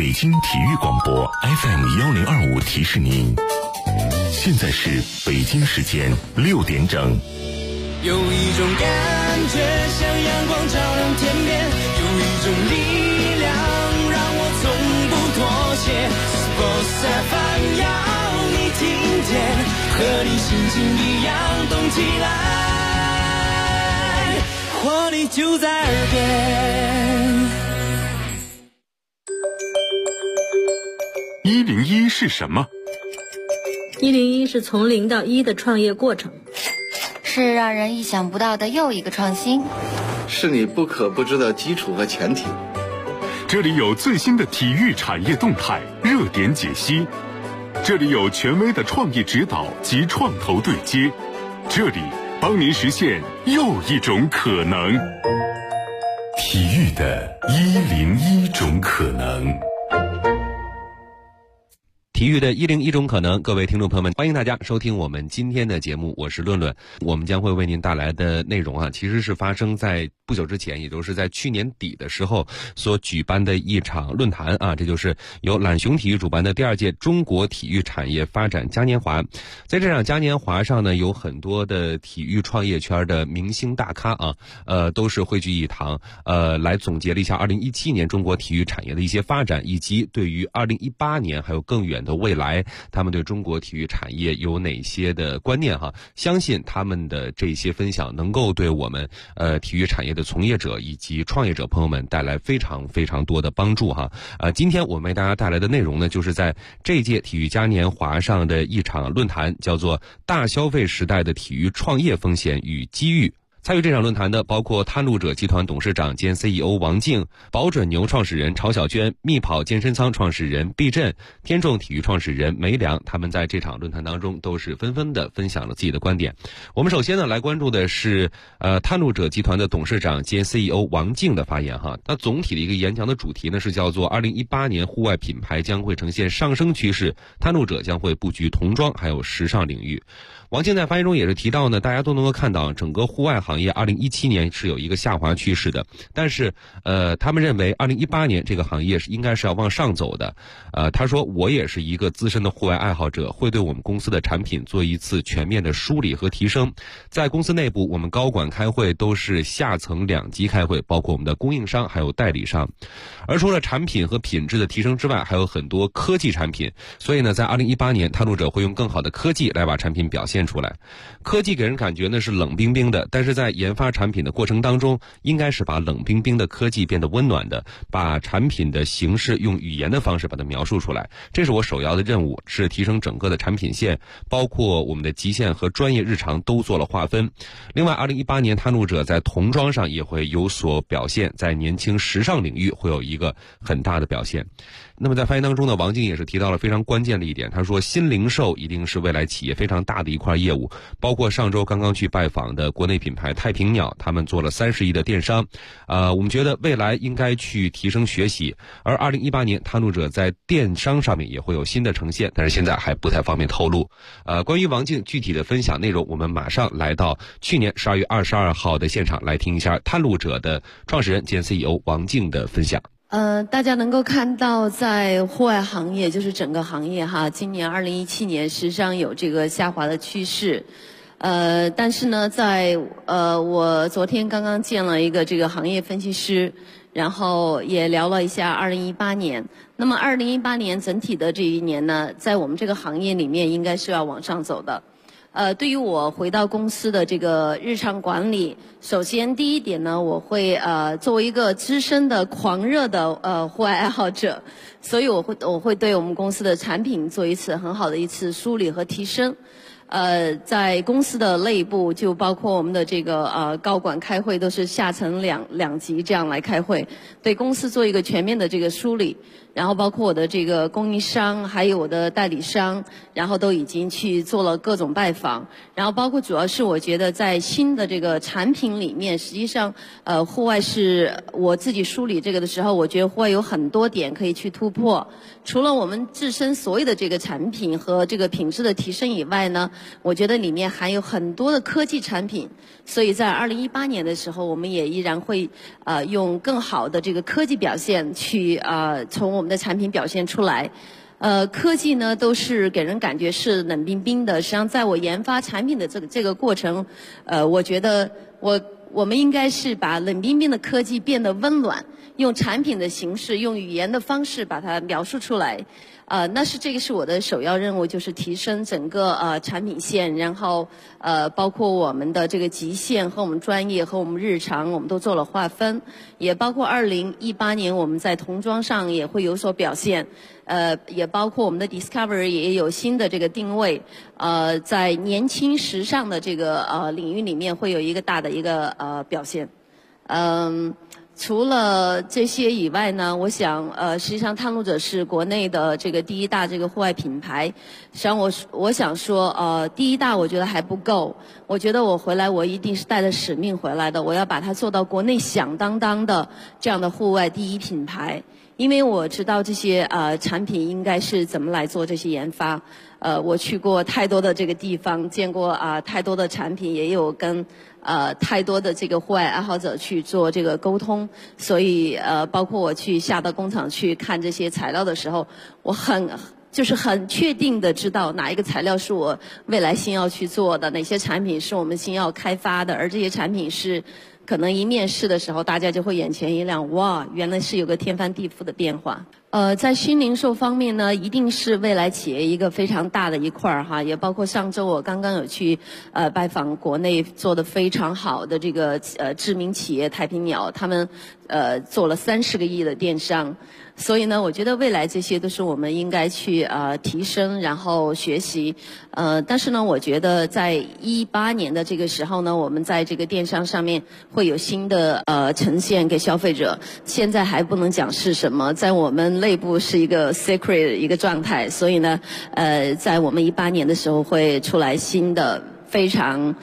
北京体育广播 FM1025提示您，现在是北京时间6点整。 有一种感觉像阳光照亮天边，有一种力量让我从不妥协。Sports FM 要你听见，和你心情一样动起来，活力就在耳边。 101是什么 ？101是从0到1的创业过程， 是让人意想不到的又一个创新， 是你不可不知的基础和前提。 这里有最新的体育产业动态热点解析，这里有权威的创业指导及创投对接，这里帮您实现又一种可能。体育的101种可能。 体育的101种可能，各位听众朋友们，欢迎大家收听我们今天的节目，我是论论。我们将会为您带来的内容其实是发生在不久之前，也就是在去年底的时候所举办的一场论坛这就是由懒熊体育主办的第2届中国体育产业发展嘉年华。在这场嘉年华上呢，有很多的体育创业圈的明星大咖都是汇聚一堂，来总结了一下2017年中国体育产业的一些发展，以及对于2018年还有更远的未来，他们对中国体育产业有哪些的观念相信他们的这些分享能够对我们体育产业的从业者以及创业者朋友们带来非常非常多的帮助今天我们为大家带来的内容呢，就是在这届体育嘉年华上的一场论坛，叫做大消费时代的体育创业风险与机遇。参与这场论坛的包括探路者集团董事长兼 CEO 王静、宝准牛创始人曹小娟、蜜跑健身仓创始人毕振、天众体育创始人梅良，他们在这场论坛当中都是纷纷的分享了自己的观点。我们首先呢来关注的是探路者集团的董事长兼 CEO 王静的发言那总体的一个演讲的主题呢是叫做2018年户外品牌将会呈现上升趋势，探路者将会布局童装还有时尚领域。王静在发言中也是提到呢，大家都能够看到整个户外行业2017年是有一个下滑趋势的，但是他们认为2018年这个行业应该是要往上走的。他说我也是一个资深的户外爱好者，会对我们公司的产品做一次全面的梳理和提升。在公司内部，我们高管开会都是下层2级开会，包括我们的供应商还有代理商。而除了产品和品质的提升之外，还有很多科技产品，所以呢在2018年探路者会用更好的科技来把产品表现出来。科技给人感觉呢是冷冰冰的，但是在研发产品的过程当中，应该是把冷冰冰的科技变得温暖的，把产品的形式用语言的方式把它描述出来。这是我首要的任务，是提升整个的产品线，包括我们的极限和专业日常都做了划分。另外2018年探路者在童装上也会有所表现，在年轻时尚领域会有一个很大的表现。那么在发言当中呢，王静也是提到了非常关键的一点，他说新零售一定是未来企业非常大的一块业务，包括上周刚刚去拜访的国内品牌太平鸟，他们做了30亿的电商，我们觉得未来应该去提升学习。而2018年探路者在电商上面也会有新的呈现，但是现在还不太方便透露。关于王静具体的分享内容，我们马上来到去年12月22号的现场来听一下探路者的创始人兼 CEO 王静的分享。 大家能够看到，在户外行业，就是整个行业今年2017年实际上有这个下滑的趋势。但是呢，在我昨天刚刚见了一个这个行业分析师，然后也聊了一下2018年。那么2018年整体的这一年呢，在我们这个行业里面应该是要往上走的。对于我回到公司的这个日常管理，首先第一点呢，我会作为一个资深的狂热的户外爱好者，所以我会对我们公司的产品做一次很好的一次梳理和提升。在公司的内部，就包括我们的这个高管开会都是下层两级这样来开会，对公司做一个全面的这个梳理。然后包括我的这个供应商，还有我的代理商，然后都已经去做了各种拜访。然后包括主要是我觉得在新的这个产品里面，实际上户外是我自己梳理这个的时候，我觉得户外有很多点可以去突破。除了我们自身所有的这个产品和这个品质的提升以外呢，我觉得里面还有很多的科技产品。所以在2018年的时候，我们也依然会用更好的这个科技表现去从我我们的产品表现出来。科技呢都是给人感觉是冷冰冰的，实际上在我研发产品的这个过程，我觉得我们应该是把冷冰冰的科技变得温暖，用产品的形式，用语言的方式把它描述出来。这个是我的首要任务，就是提升整个产品线，然后包括我们的这个极限和我们专业和我们日常，我们都做了划分，也包括2018年我们在童装上也会有所表现，也包括我们的 Discovery 也有新的这个定位，在年轻时尚的这个领域里面会有一个大的一个表现，除了这些以外呢，我想实际上探路者是国内的这个第一大这个户外品牌。实际上我想说第一大我觉得还不够，我觉得我回来我一定是带着使命回来的，我要把它做到国内响当当的这样的户外第一品牌。因为我知道这些产品应该是怎么来做这些研发，我去过太多的这个地方，见过太多的产品，也有跟太多的这个户外爱好者去做这个沟通，所以包括我去下到工厂去看这些材料的时候，我很确定的知道哪一个材料是我未来新要去做的，哪些产品是我们新要开发的，而这些产品是可能一面试的时候，大家就会眼前一亮，哇，原来是有个天翻地覆的变化。在新零售方面呢，一定是未来企业一个非常大的一块儿哈，也包括上周我刚刚有去拜访国内做得非常好的这个知名企业太平鸟，他们做了30个亿的电商。所以呢，我觉得未来这些都是我们应该去提升，然后学习。但是呢，我觉得在18年的这个时候呢，我们在这个电商上面会有新的呈现给消费者。现在还不能讲是什么，在我们内部是一个 secret 一个状态。所以呢，在我们18年的时候会出来新的非常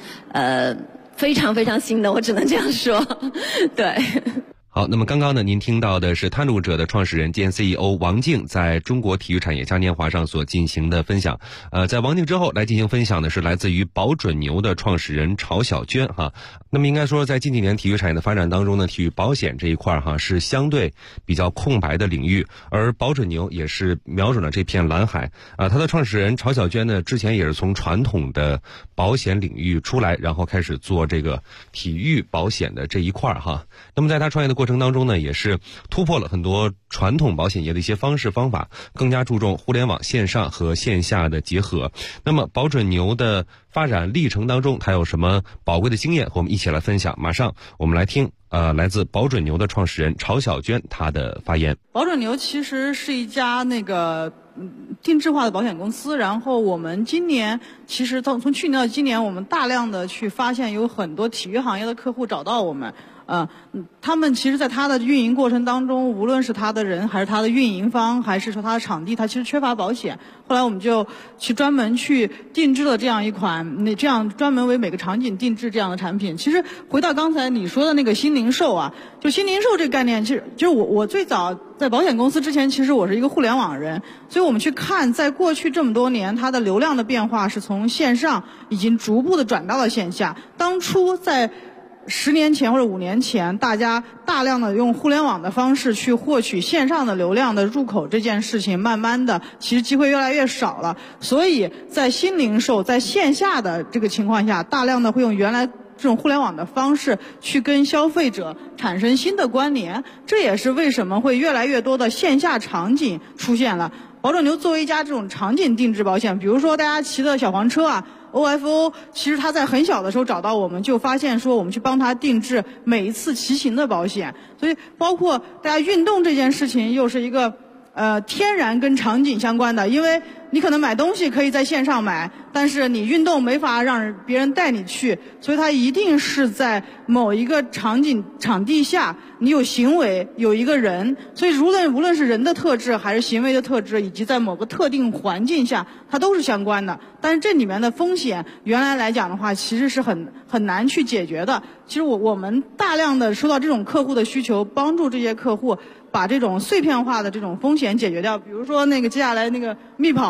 新的，我只能这样说，对。 好，那么刚刚呢，您听到的是探路者的创始人兼 CEO 王静在中国体育产业嘉年华上所进行的分享。在王静之后来进行分享的是来自于保准牛的创始人曹小娟哈。那么应该说，在近几年体育产业的发展当中呢，体育保险这一块哈是相对比较空白的领域，而保准牛也是瞄准了这片蓝海。它的创始人曹小娟呢，之前也是从传统的保险领域出来，然后开始做这个体育保险的这一块哈。那么在他创业的过程当中呢，也是突破了很多传统保险业的一些方式方法，更加注重互联网线上和线下的结合。那么保准牛的发展历程当中，它有什么宝贵的经验和我们一起来分享？马上我们来听来自保准牛的创始人曹小娟她的发言。 保准牛其实是一家定制化的保险公司，然后我们今年其实从去年到今年，我们大量的去发现有很多体育行业的客户找到我们。他们其实在他的运营过程当中，无论是他的人还是他的运营方，还是说他的场地，他其实缺乏保险。后来我们就专门去定制了这样一款，这样专门为每个场景定制这样的产品。其实回到刚才你说的那个新零售啊，就新零售这个概念，其实我最早在保险公司之前，其实我是一个互联网人，所以我们去看，在过去这么多年，它的流量的变化是从线上已经逐步的转到了线下。当初在10年前或者5年前，大家大量的用互联网的方式去获取线上的流量的入口这件事情，慢慢的其实机会越来越少了。所以在新零售在线下的这个情况下，大量的会用原来这种互联网的方式去跟消费者产生新的关联，这也是为什么会越来越多的线下场景出现了。保准牛作为一家这种场景定制保险，比如说大家骑的小黄车啊，OFO 其实他在很小的时候找到我们，就发现说我们去帮他定制每一次骑行的保险。所以包括大家运动这件事情，又是一个天然跟场景相关的，因为你可能买东西可以在线上买，但是你运动没法让别人带你去，所以它一定是在某一个场地下，你有行为，有一个人，所以无论是人的特质还是行为的特质，以及在某个特定环境下，它都是相关的。但是这里面的风险，原来来讲的话，其实是很难去解决的。其实我们大量的收到这种客户的需求，帮助这些客户把这种碎片化的这种风险解决掉。比如说接下来密跑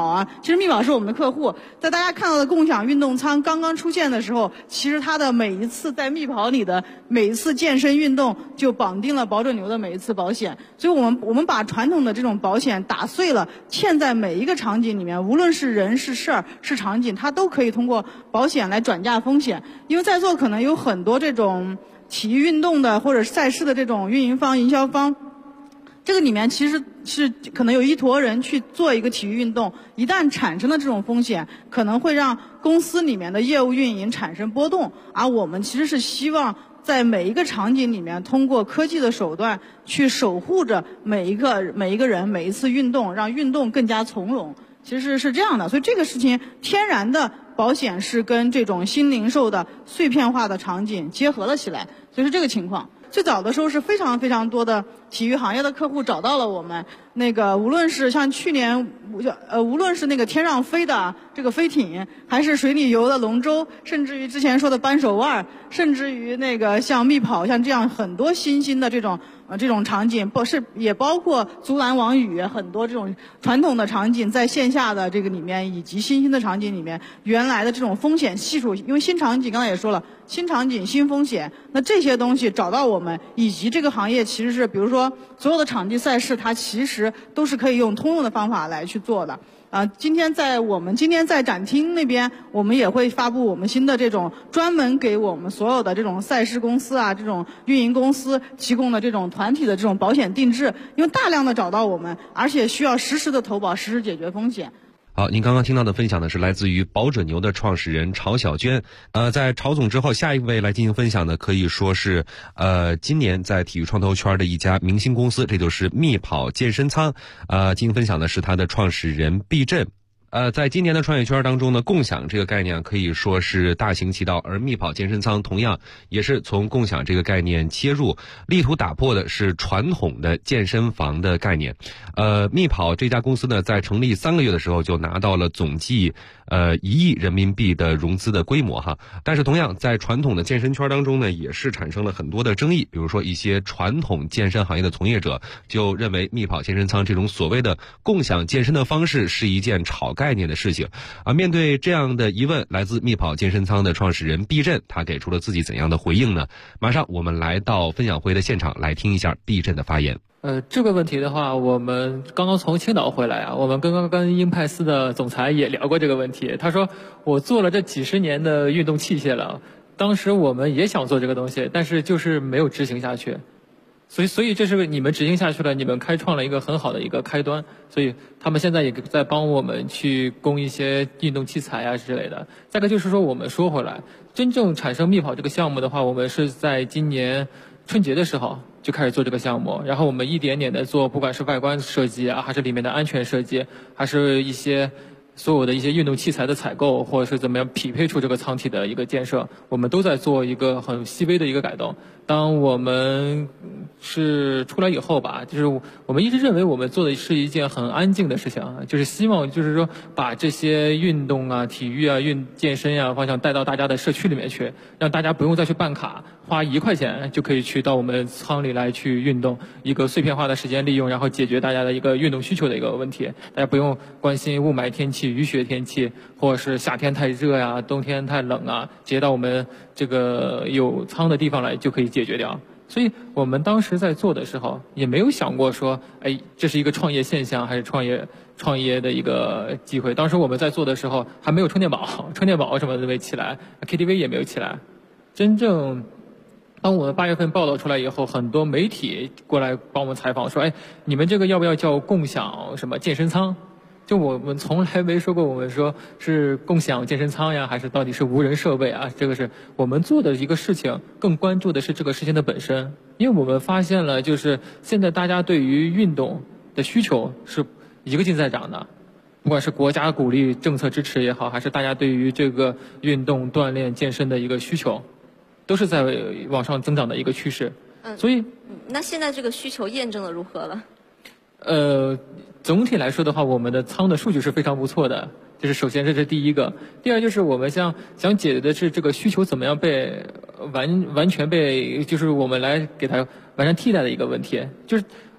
啊，其实密跑是我们的客户。在大家看到的共享运动舱刚刚出现的时候，其实它的每一次在密跑里的每一次健身运动就绑定了保准牛的每一次保险。所以我们把传统的这种保险打碎了，嵌在每一个场景里面，无论是人是事儿是场景，它都可以通过保险来转嫁风险。因为在座可能有很多这种体育运动的或者赛事的这种运营方、营销方，这个里面其实是可能有一坨人去做一个体育运动，一旦产生了这种风险，可能会让公司里面的业务运营产生波动。而我们其实是希望在每一个场景里面，通过科技的手段去守护着每一个人每一次运动，让运动更加从容。其实是这样的，所以这个事情天然的保险是跟这种新零售的碎片化的场景结合了起来，所以是这个情况。最早的时候是非常非常多的体育行业的客户找到了我们，无论是像去年无论是那个天上飞的这个飞艇，还是水里游的龙舟，甚至于之前说的扳手腕，甚至于像密跑，像这样很多新兴的这种场景，也包括足篮网羽，很多这种传统的场景在线下的这个里面，以及新兴的场景里面，原来的这种风险系数，因为新场景刚才也说了，新场景新风险，那这些东西找到我们，以及这个行业其实是比如说所有的场地赛事，它其实都是可以用通用的方法来去做的。今天在展厅那边，我们也会发布我们新的这种专门给我们所有的这种赛事公司啊，这种运营公司提供的这种团体的这种保险定制，因为大量的找到我们，而且需要实时的投保，实时解决风险。 好，您刚刚听到的分享呢是来自于保准牛的创始人曹小娟。在曹总之后，下一位来进行分享的可以说是今年在体育创投圈的一家明星公司，这就是密跑健身舱。进行分享的是他的创始人毕振。在今年的创业圈当中呢，共享这个概念可以说是大行其道，而密跑健身舱同样也是从共享这个概念切入，力图打破的是传统的健身房的概念。密跑这家公司呢，在成立3个月的时候就拿到了总计1亿人民币的融资的规模哈。但是同样在传统的健身圈当中呢，也是产生了很多的争议，比如说一些传统健身行业的从业者就认为密跑健身舱这种所谓的共享健身的方式是一件炒概念的事情。面对这样的疑问，来自密跑健身舱的创始人毕振，他给出了自己怎样的回应呢？马上我们来到分享会的现场，来听一下毕振的发言。 这个问题的话，我们刚刚从青岛回来啊，我们刚刚跟英派斯的总裁也聊过这个问题。他说，我做了这几十年的运动器械了，当时我们也想做这个东西，但是就是没有执行下去。所以这是你们执行下去了，你们开创了一个很好的一个开端，所以他们现在也在帮我们去供一些运动器材啊之类的。再一个就是说，我们说回来，真正产生密跑这个项目的话，我们是在今年春节的时候就开始做这个项目，然后我们一点点的做，不管是外观设计啊，还是里面的安全设计，还是一些所有的一些运动器材的采购，或者是怎么样匹配出这个舱体的一个建设，我们都在做一个很细微的一个改动。当我们是出来以后吧，就是我们一直认为我们做的是一件很安静的事情，就是希望就是说把这些运动啊、体育啊、健身啊方向带到大家的社区里面去，让大家不用再去办卡，花1块钱就可以去到我们舱里来去运动，一个碎片化的时间利用，然后解决大家的一个运动需求的一个问题。大家不用关心雾霾天气、雨雪天气，或者是夏天太热呀、冬天太冷啊，直接到我们这个有舱的地方来就可以解决掉。所以我们当时在做的时候也没有想过说，这是一个创业现象还是创业的一个机会。当时我们在做的时候还没有充电宝什么都没起来， KTV 也没有起来。真正当我们8月份报道出来以后，很多媒体过来帮我们采访说，你们这个要不要叫共享什么健身舱？就我们从来没说过我们说是共享健身舱呀，还是到底是无人设备啊，这个是我们做的一个事情，更关注的是这个事情的本身。因为我们发现了，就是现在大家对于运动的需求是一个劲在涨的，不管是国家鼓励政策支持也好，还是大家对于这个运动锻炼健身的一个需求，都是在往上增长的一个趋势。所以那现在这个需求验证的如何了？ 总体来说的话，我们的舱的数据是非常不错的，就是首先这是第一个。第二就是我们想解决的是这个需求怎么样被完全被就是我们来给它完全替代的一个问题。就是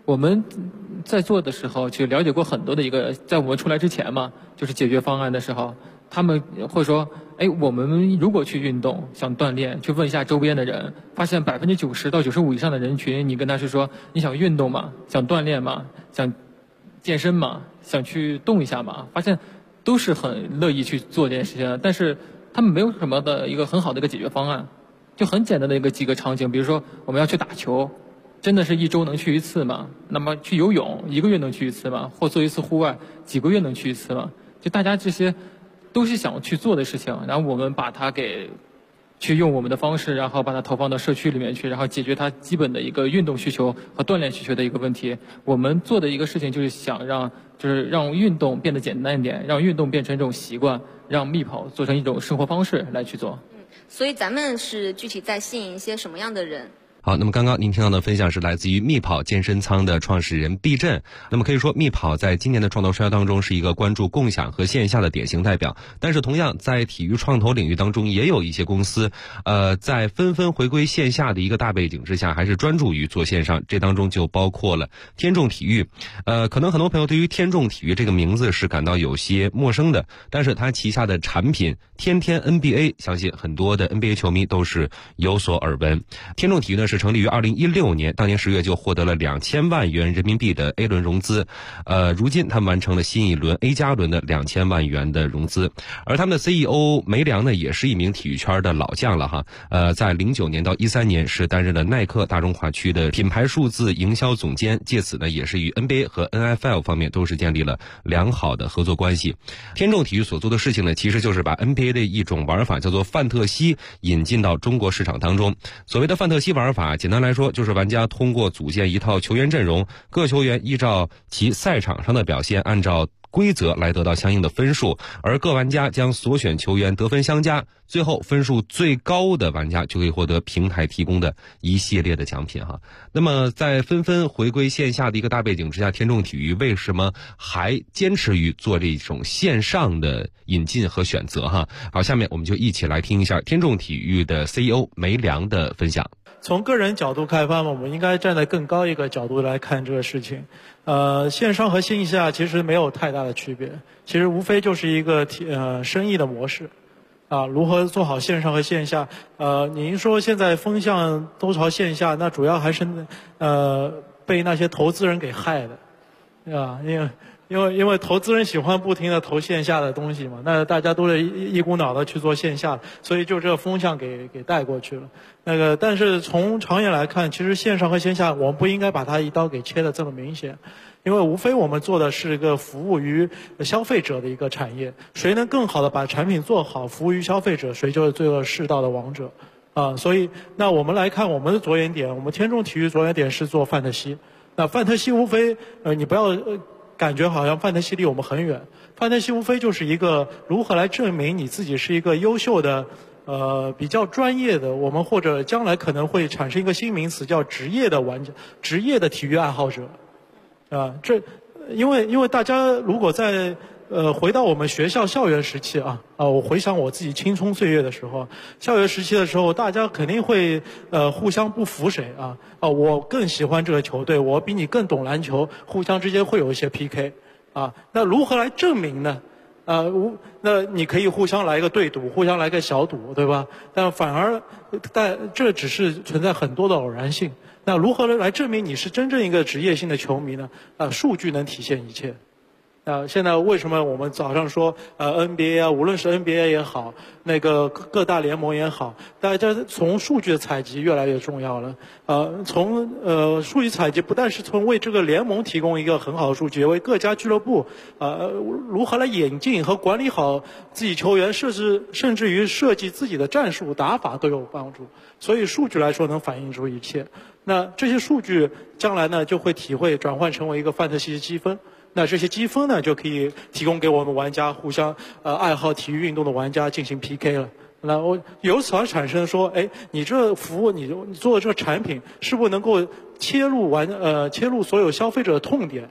我们在做的时候就了解过很多的一个，在我们出来之前嘛，就是解决方案的时候，他们会说，哎，我们如果去运动想锻炼，去问一下周边的人，发现90%到95%以上的人群，你跟他是说你想运动吗？想锻炼吗？想健身吗？想去动一下吗？发现都是很乐意去做这件事情的，但是他们没有什么的一个很好的一个解决方案，就很简单的几个场景，比如说我们要去打球。真的是1周能去1次吗？那么去游泳1个月能去1次吗？或做1次户外几个月能去1次吗？就大家这些都是想去做的事情，然后我们把它去用我们的方式，然后把它投放到社区里面去，然后解决它基本的一个运动需求和锻炼需求的一个问题。我们做的一个事情就是想让运动变得简单一点，让运动变成一种习惯，让密跑做成一种生活方式来去做。 所以咱们是具体在吸引一些什么样的人？ 好，那么刚刚您听到的分享是来自于密跑健身仓的创始人毕振。那么可以说，密跑在今年的创投生涯当中是一个关注共享和线下的典型代表。但是同样在体育创投领域当中，也有一些公司，在纷纷回归线下的一个大背景之下，还是专注于做线上。这当中就包括了天众体育。可能很多朋友对于天众体育这个名字是感到有些陌生的，但是它旗下的产品天天 NBA， 相信很多的 NBA 球迷都是有所耳闻。天众体育呢是成立于2016年，当年10月就获得了2000万元人民币的 A 轮融资。如今他们完成了新一轮 A 加轮的2000万元的融资。而他们的 CEO 梅良呢，也是一名体育圈的老将了哈。在09年到13年是担任了耐克大中华区的品牌数字营销总监，借此呢也是与 NBA 和 NFL 方面都是建立了良好的合作关系。天众体育所做的事情呢，其实就是把 NBA 的一种玩法叫做范特西引进到中国市场当中。所谓的范特西玩法，简单来说就是玩家通过组建一套球员阵容，各球员依照其赛场上的表现，按照规则来得到相应的分数，而各玩家将所选球员得分相加，最后分数最高的玩家就可以获得平台提供的一系列的奖品哈。那么在纷纷回归线下的一个大背景之下，天众体育为什么还坚持于做这种线上的引进和选择哈？好，下面我们就一起来听一下天众体育的 CEO 梅良的分享。 从个人角度开发嘛，我们应该站在更高一个角度来看这个事情。线上和线下其实没有太大的区别，其实无非就是一个生意的模式。如何做好线上和线下？您说现在风向都朝线下，那主要还是被那些投资人给害的，对吧？因为投资人喜欢不停的投线下的东西嘛，那大家都是一股脑的去做线下，所以就这个风向给带过去了。但是从长远来看，其实线上和线下我们不应该把它一刀给切得这么明显，因为无非我们做的是一个服务于消费者的一个产业，谁能更好的把产品做好，服务于消费者，谁就是最后世道的王者。所以那我们来看我们的着眼点，我们天众体育着眼点是做范特西。那范特西无非你不要感觉好像范特西离我们很远，范特西无非就是一个如何来证明你自己是一个优秀的比较专业的，我们或者将来可能会产生一个新名词叫职业的玩家，职业的体育爱好者。因为大家如果在回到我们学校校园时期我回想我自己青葱岁月的时候，校园时期的时候，大家肯定会互相不服谁我更喜欢这个球队，我比你更懂篮球，互相之间会有一些 PK 那如何来证明呢？那你可以互相来一个对赌，互相来个小赌，对吧？但这只是存在很多的偶然性。那如何来证明你是真正一个职业性的球迷呢？数据能体现一切。现在为什么我们早上说NBA 无论是 NBA 也好，那个各大联盟也好，大家从数据的采集越来越重要了。从数据采集不但是从为这个联盟提供一个很好的数据，为各家俱乐部如何来引进和管理好自己球员，甚至于设计自己的战术打法都有帮助。所以数据来说能反映出一切。那这些数据将来呢就会转换成为一个范特西的积分。那这些积分呢，就可以提供给我们玩家互相爱好体育运动的玩家进行 PK 了。那我由此而产生说，你这服务，你做的这个产品是不是能够切入所有消费者的痛点？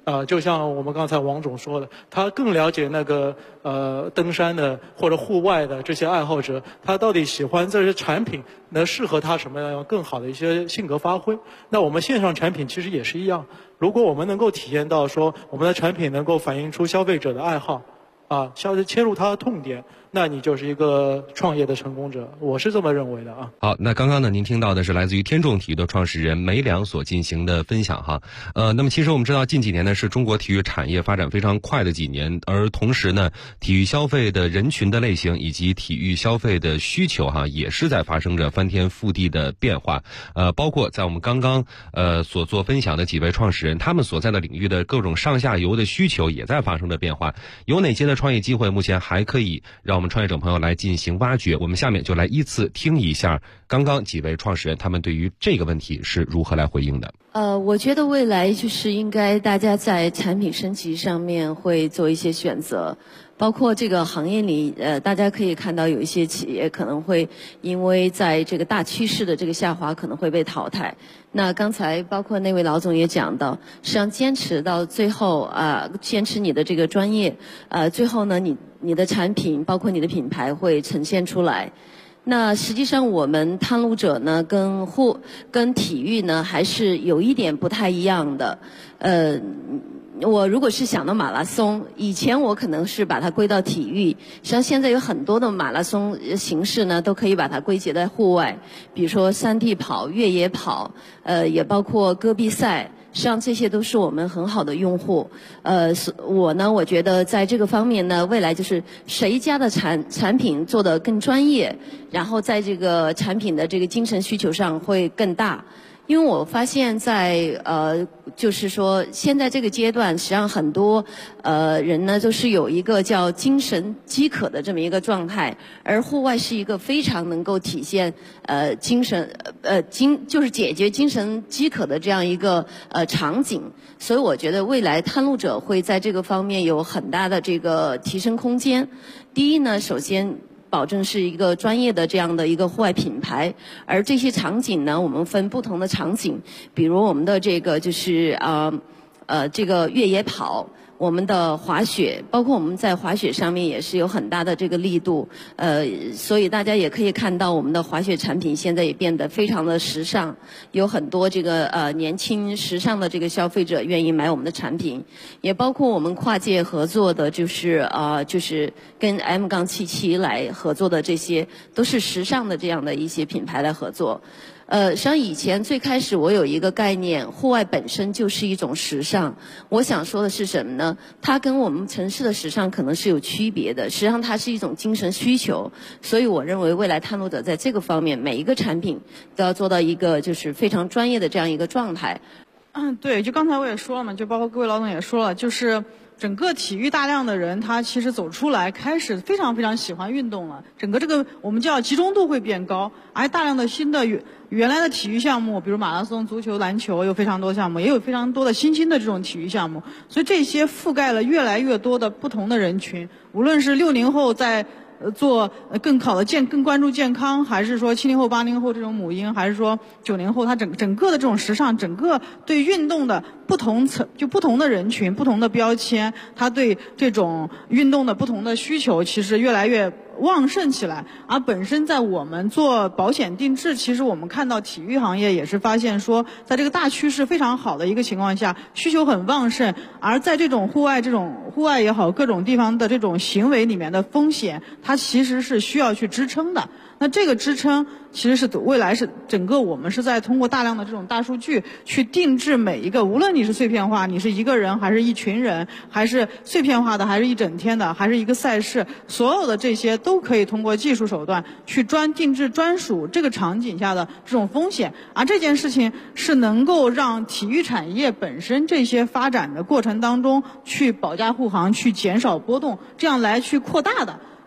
就像我们刚才王总说的，他更了解那个登山的或者户外的这些爱好者，他到底喜欢这些产品能适合他什么样更好的一些性格发挥。那我们线上产品其实也是一样，如果我们能够体验到说我们的产品能够反映出消费者的爱好，切入他的痛点，那你就是一个创业的成功者，我是这么认为的啊。 好，那刚刚呢，您听到的是来自于天众体育的创始人梅良所进行的分享哈。那么其实我们知道，近几年呢是中国体育产业发展非常快的几年，而同时呢，体育消费的人群的类型以及体育消费的需求哈，也是在发生着翻天覆地的变化。包括在我们刚刚所做分享的几位创始人，他们所在的领域的各种上下游的需求也在发生着变化。有哪些的创业机会目前还可以让我们创业者朋友来进行挖掘？我们下面就来依次听一下刚刚几位创始人他们对于这个问题是如何来回应的。 我觉得未来就是应该大家在产品升级上面会做一些选择，包括这个行业里大家可以看到有一些企业可能会因为在这个大趋势的这个下滑可能会被淘汰。那刚才包括那位老总也讲到，实际上坚持到最后坚持你的这个专业，最后呢你的产品包括你的品牌会呈现出来。那实际上我们探路者呢跟体育呢还是有一点不太一样的。我如果是想到马拉松，以前我可能是把它归到体育，实际上现在有很多的马拉松形式呢都可以把它归结在户外，比如说山地跑、越野跑，也包括戈壁赛。实际上这些都是我们很好的用户。我觉得在这个方面呢，未来就是谁家的产品做得更专业，然后在这个产品的这个精神需求上会更大。因为我发现就是说现在这个阶段，实际上很多人呢都是有一个叫精神饥渴的这么一个状态，而户外是一个非常能够体现精神就是解决精神饥渴的这样一个场景。所以我觉得未来探路者会在这个方面有很大的这个提升空间。第一呢，首先保证是一个专业的这样的一个户外品牌，而这些场景呢，我们分不同的场景，比如我们的这个就是这个越野跑，我们的滑雪，包括我们在滑雪上面也是有很大的这个力度，所以大家也可以看到我们的滑雪产品现在也变得非常的时尚，有很多这个年轻时尚的这个消费者愿意买我们的产品，也包括我们跨界合作的就是跟 M-77 来合作的，这些都是时尚的这样的一些品牌来合作。实际上以前最开始我有一个概念，户外本身就是一种时尚。我想说的是什么呢？它跟我们城市的时尚可能是有区别的，实际上它是一种精神需求。所以我认为未来探路者在这个方面，每一个产品都要做到一个就是非常专业的这样一个状态。 对，就刚才我也说了嘛，就包括各位老总也说了，就是整个体育大量的人，他其实走出来开始非常非常喜欢运动了，整个这个我们叫集中度会变高，而大量的新的原来的体育项目，比如马拉松、足球、篮球，有非常多项目，也有非常多的新兴的这种体育项目，所以这些覆盖了越来越多的不同的人群，无论是60后在做更关注健康，还是说70后、80后这种母婴，还是说90后，它整个的这种时尚，整个对运动的不同的人群、不同的标签，它对这种运动的不同的需求，其实越来越旺盛起来。而本身在我们做保险定制，其实我们看到体育行业也是发现说，在这个大趋势非常好的一个情况下，需求很旺盛，而在这种户外也好，各种地方的这种行为里面的风险，它其实是需要去支撑的。那这个支撑其实是未来是整个我们是在通过大量的这种大数据去定制每一个，无论你是碎片化，你是一个人还是一群人，还是碎片化的，还是一整天的，还是一个赛事，所有的这些都可以通过技术手段去定制专属这个场景下的这种风险。而这件事情是能够让体育产业本身这些发展的过程当中去保驾护航，去减少波动，这样来去扩大的。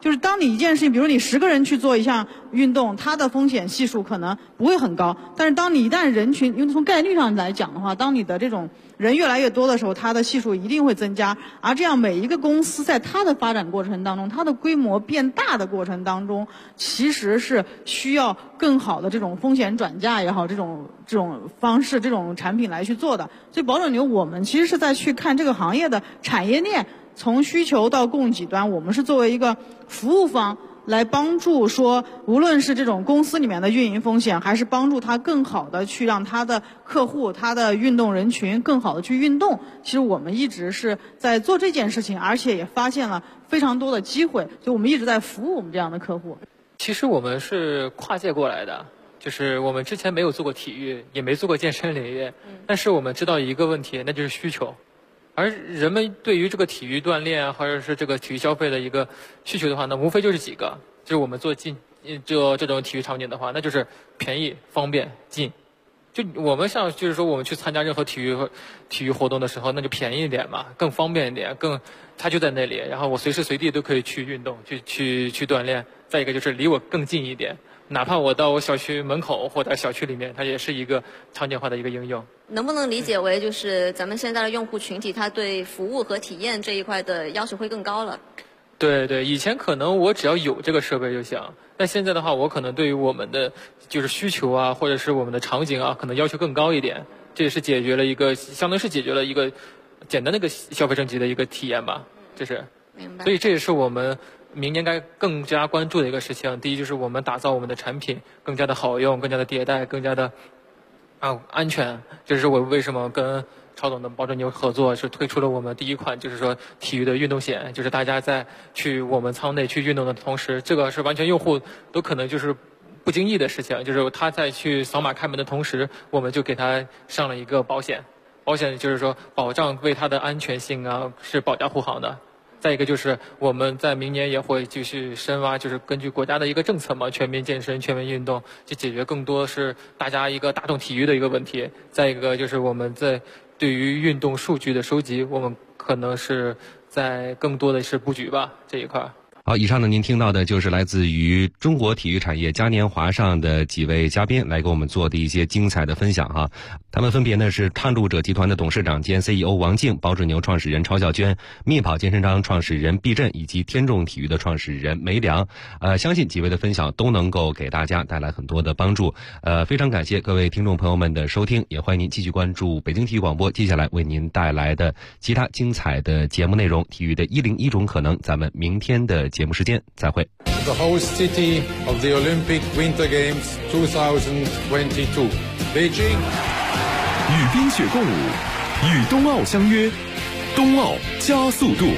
就是当你一件事情，比如你10个人去做一项运动，它的风险系数可能不会很高，但是当你一旦人群，因为从概率上来讲的话，当你的这种人越来越多的时候，它的系数一定会增加，而这样每一个公司在它的发展过程当中，它的规模变大的过程当中，其实是需要更好的这种风险转嫁也好，这种方式、这种产品来去做的。所以保准牛我们其实是在去看这个行业的产业链，从需求到供给端，我们是作为一个服务方来帮助说，无论是这种公司里面的运营风险，还是帮助他更好的去让他的客户、他的运动人群更好的去运动。其实我们一直是在做这件事情，而且也发现了非常多的机会，所以我们一直在服务我们这样的客户。 其实我们是跨界过来的，就是我们之前没有做过体育，也没做过健身领域，但是我们知道一个问题，那就是需求。而人们对于这个体育锻炼或者是这个体育消费的一个需求的话，那无非就是几个，就是我们做这种体育场景的话，那就是便宜、方便、近。就我们就是说我们去参加任何体育活动的时候，那就便宜一点嘛，更方便一点，它就在那里，然后我随时随地都可以去运动、去锻炼。再一个就是离我更近一点，哪怕我到我小区门口或者小区里面，它也是一个场景化的一个应用。 能不能理解为就是咱们现在的用户群体，他对服务和体验这一块的要求会更高了？ 对，以前可能我只要有这个设备就行，但现在的话，我可能对于我们的就是需求啊，或者是我们的场景啊，可能要求更高一点。这也是相当于是解决了一个简单的一个消费升级的一个体验吧， 明白。 所以这也是我们明年该更加关注的一个事情。第一就是我们打造我们的产品更加的好用，更加的迭代，更加的安全。这是我为什么跟超总的保准牛合作，是推出了我们第一款就是说体育的运动险，就是大家在去我们仓内去运动的同时，这个是完全用户都可能就是不经意的事情，就是他在去扫码开门的同时，我们就给他上了一个保险就是说保障为他的安全性啊是保驾护航的。再一个就是我们在明年也会继续深挖，就是根据国家的一个政策嘛，全民健身、全民运动，去解决更多是大家一个大众体育的一个问题。再一个就是我们在对于运动数据的收集，我们可能是在更多的是布局吧这一块。 好，以上呢您听到的就是来自于中国体育产业嘉年华上的几位嘉宾来给我们做的一些精彩的分享哈。他们分别呢是探路者集团的董事长兼 CEO 王静、保准牛创始人曹小娟、密跑健身章创始人毕振以及天众体育的创始人梅良。相信几位的分享都能够给大家带来很多的帮助。非常感谢各位听众朋友们的收听，也欢迎您继续关注北京体育广播接下来为您带来的其他精彩的节目内容。体育的101种可能，咱们明天的节目时间再会。 The host city of the Olympic Winter Games 2022, Beijing. 与冰雪共舞，与冬奥相约，冬奥加速度。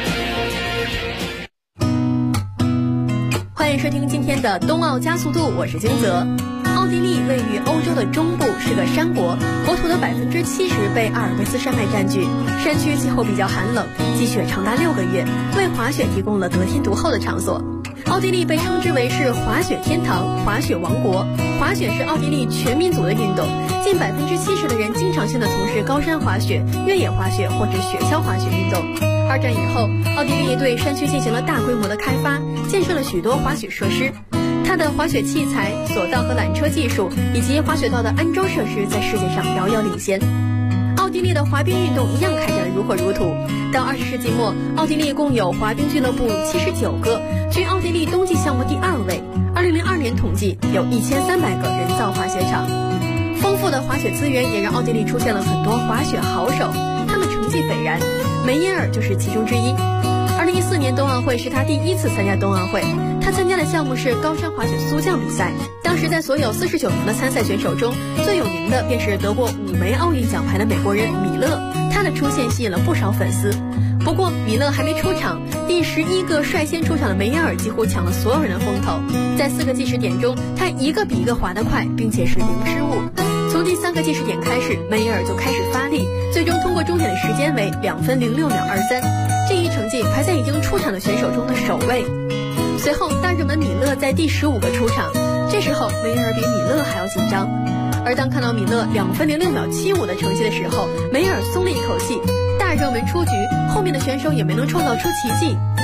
欢迎收听今天的冬奥加速度，我是金泽。奥地利位于欧洲的中部，是个山国，国土的70%被阿尔卑斯山脉占据，山区气候比较寒冷，积雪长达6个月，为滑雪提供了得天独厚的场所。奥地利被称之为是滑雪天堂、滑雪王国。滑雪是奥地利全民族的运动，近70%的人经常性的从事高山滑雪、越野滑雪或者雪橇滑雪运动。二战以后，奥地利对山区进行了大规模的开发，建设了许多滑雪设施。它的滑雪器材、索道和缆车技术以及滑雪道的安装设施在世界上遥遥领先。奥地利的滑冰运动一样开展得如火如荼。到20世纪末，奥地利共有滑冰俱乐部79个，居奥地利冬季项目第2位。2002年统计有1300个人造滑雪场。丰富的滑雪资源也让奥地利出现了很多滑雪好手，他们成绩斐然，梅耶尔就是其中之一。2014年冬奥会是他第1次参加冬奥会，他参加的项目是高山滑雪速降比赛。当时在所有49名的参赛选手中，最有名的便是得过5枚奥运奖牌的美国人米勒，他的出现吸引了不少粉丝。不过米勒还没出场，第11个率先出场的梅耶尔几乎抢了所有人的风头。在4个计时点中，他一个比一个滑得快，并且是零失误。从第3个计时点开始，梅耶尔就开始发力，最终通过终点的时间为2分06秒23，这一成绩排在已经出场的选手中的首位。随后大热门米勒在第15个出场，这时候梅耶尔比米勒还要紧张。而当看到米勒2分06秒75的成绩的时候，梅耶尔松了一口气。大热门出局，后面的选手也没能创造出奇迹。虽然后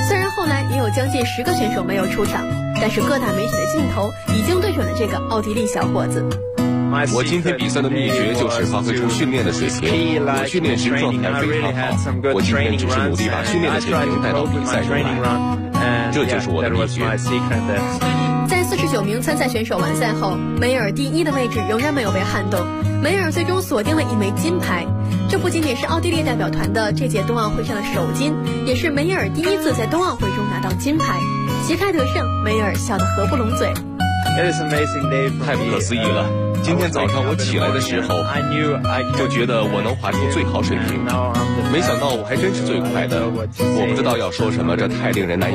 后来也有将近10个选手没有出场，但是各大媒体的镜头已经对准了这个奥地利小伙子。 我今天比赛的秘诀就是发挥出训练的水平。我训练时状态非常好，我今天只是努力把训练的水平带到比赛中来，这就是我的秘诀。 在49名参赛选手完赛后，梅尔第1的位置仍然没有被撼动，梅尔最终锁定了1枚金牌。这不仅仅是奥地利代表团的这届冬奥会上的首金，也是梅尔第1次在冬奥会中拿到金牌。旗开得胜，梅尔笑得合不拢嘴。 太不可思议了！今天早上我起来的时候，就觉得我能滑出最好水平，没想到我还真是最快的。我不知道要说什么，这太令人难以